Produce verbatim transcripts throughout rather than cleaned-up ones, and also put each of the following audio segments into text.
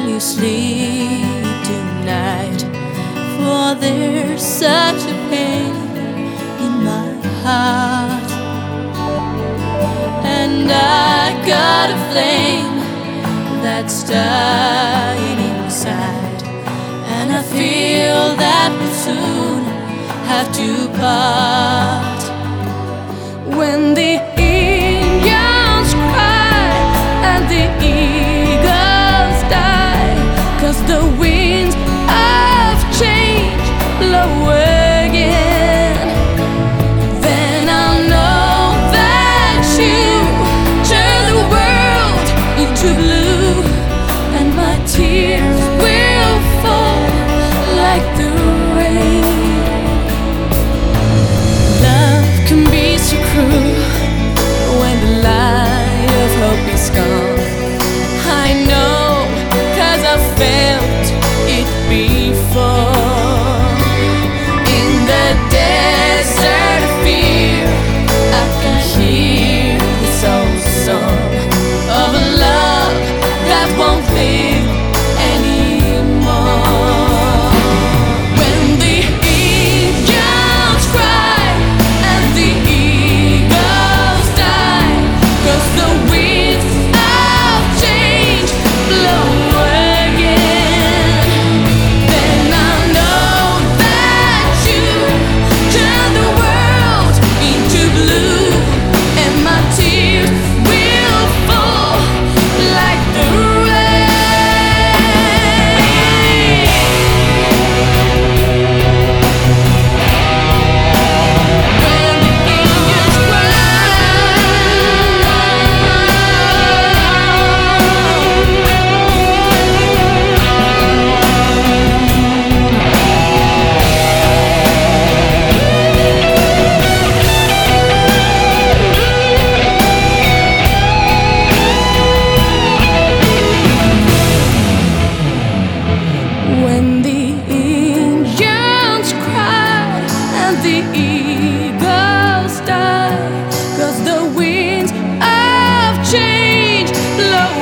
you sleep tonight, for there's such a pain in my heart. And I got a flame that's dying inside, and I feel that we'll soon have to part. When the angels cry and the eagles die, 'cause the winds of change blow again, then I'll know that you turn the world into blue, and my tears will fall like the rain. Love can be so cruel when the light of hope is gone. I know, 'cause I felt it before. In the desert of fear, I can hear this old song of a love that won't live anymore. When the angels cry and the eagles die, 'cause the winds of change blow again, then I'll know that you turn the world into blue, and my tears will fall like the rain. When the angels When the angels cry and the eagles die, 'cause the winds of change blow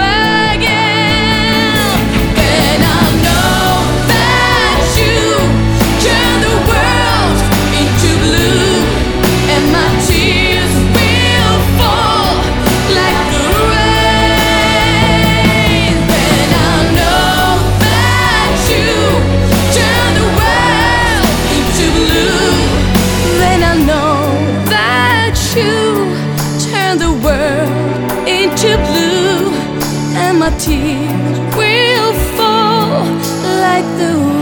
again, then I'll know that you turn the world into blue, and my tears will fall like the rain. Then I'll know that you turn the world into blue. Then I know that you turn the world into blue, and my tears will fall like the